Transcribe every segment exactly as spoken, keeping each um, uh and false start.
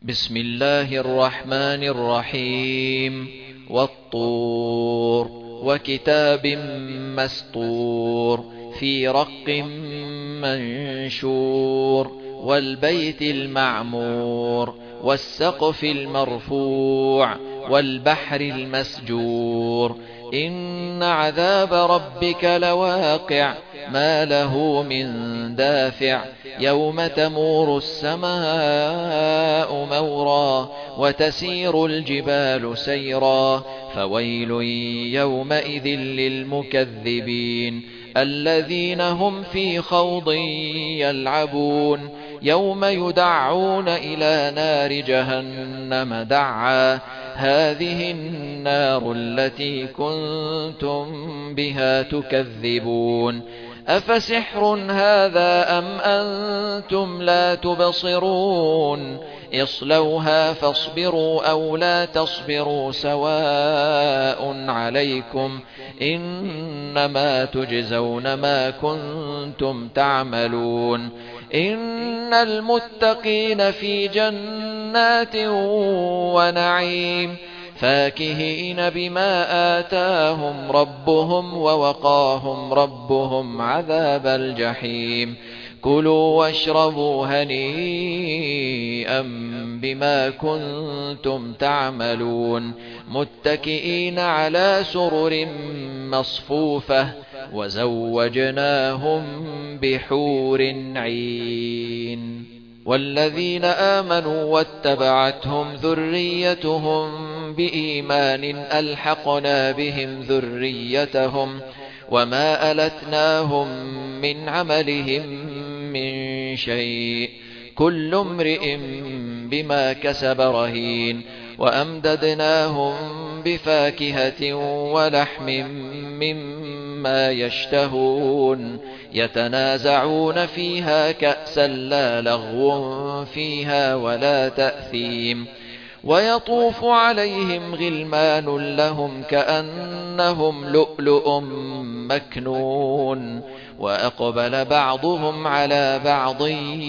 بسم الله الرحمن الرحيم والطور وكتاب مسطور في رق منشور والبيت المعمور والسقف المرفوع والبحر المسجور إن عذاب ربك لواقع ما له من دافع يوم تمور السماء مورا وتسير الجبال سيرا فويل يومئذ للمكذبين الذين هم في خوض يلعبون يوم يدعون إلى نار جهنم دعا هذه النار التي كنتم بها تكذبون أفسحر هذا أم أنتم لا تبصرون اصلوها فاصبروا أو لا تصبروا سواء عليكم إنما تجزون ما كنتم تعملون إن المتقين في جنات ونعيم فاكهين بما آتاهم ربهم ووقاهم ربهم عذاب الجحيم كلوا واشربوا هنيئا بما كنتم تعملون متكئين على سرر مصفوفة وزوجناهم بحور عين والذين آمنوا واتبعتهم ذريتهم بإيمان ألحقنا بهم ذريتهم وما ألتناهم من عملهم من شيء كل امرئ بما كسب رهين وأمددناهم بفاكهة ولحم مما يشتهون يتنازعون فيها كأسا لا لغو فيها ولا تأثيم ويطوف عليهم غلمان لهم كأنهم لؤلؤ مكنون وأقبل بعضهم على بعض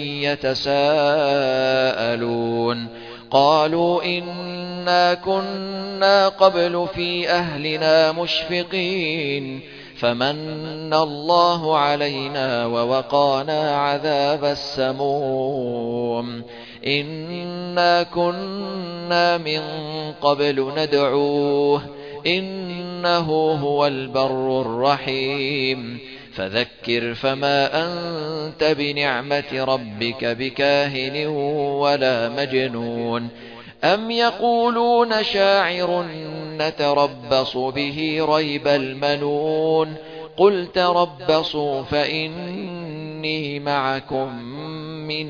يتساءلون قالوا إنا كنا قبل في أهلنا مشفقين فمن الله علينا ووقانا عذاب السموم إنا كنا من قبل ندعوه إنه هو البر الرحيم فذكر فما أنت بنعمة ربك بكاهن ولا مجنون أم يقولون شاعر نتربص به ريب المنون قل تربصوا فإني معكم من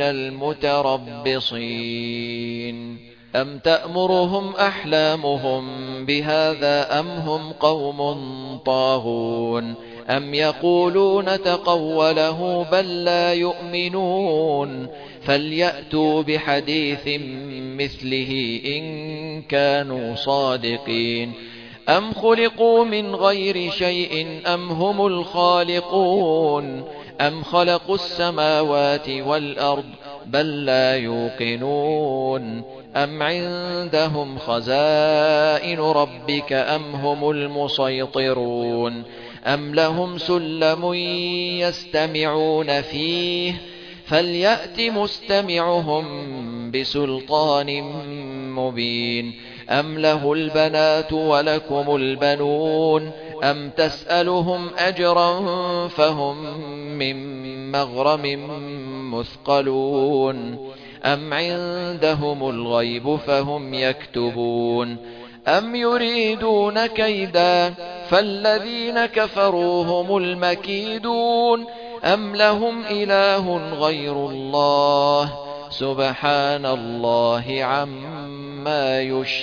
المتربصين أم تأمرهم أحلامهم بهذا أم هم قوم طاغون أم يقولون تقوله بل لا يؤمنون فليأتوا بحديث مثله إن كانوا صادقين أم خلقوا من غير شيء أم هم الخالقون أم خلقوا السماوات والأرض بل لا يوقنون أم عندهم خزائن ربك أم هم المسيطرون أم لهم سلم يستمعون فيه فليأت مستمعهم بسلطان مبين أم له البنات ولكم البنون أم تسألهم أجرا فهم من مغرم مثقلون أم عندهم الغيب فهم يكتبون أم يريدون كيدا فالذين كفروا هم المكيدون أم لهم إله غير الله سبحان الله عما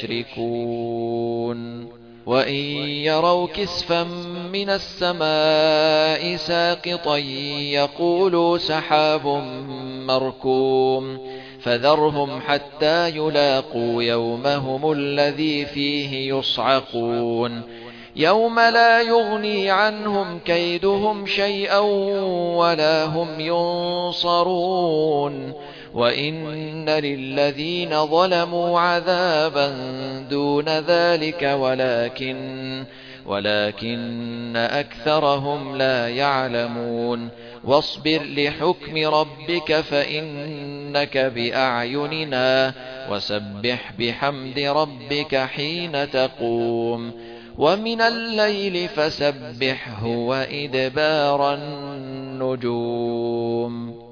يشركون وإن يروا كسفا من السماء ساقطا يقولوا سحاب مركوم فذرهم حتى يلاقوا يومهم الذي فيه يصعقون يوم لا يغني عنهم كيدهم شيئا ولا هم ينصرون وإن للذين ظلموا عذابا دون ذلك ولكن ولكن أكثرهم لا يعلمون واصبر لحكم ربك فإنك بأعيننا وسبح بحمد ربك حين تقوم ومن الليل فسبحه وإدبار النجوم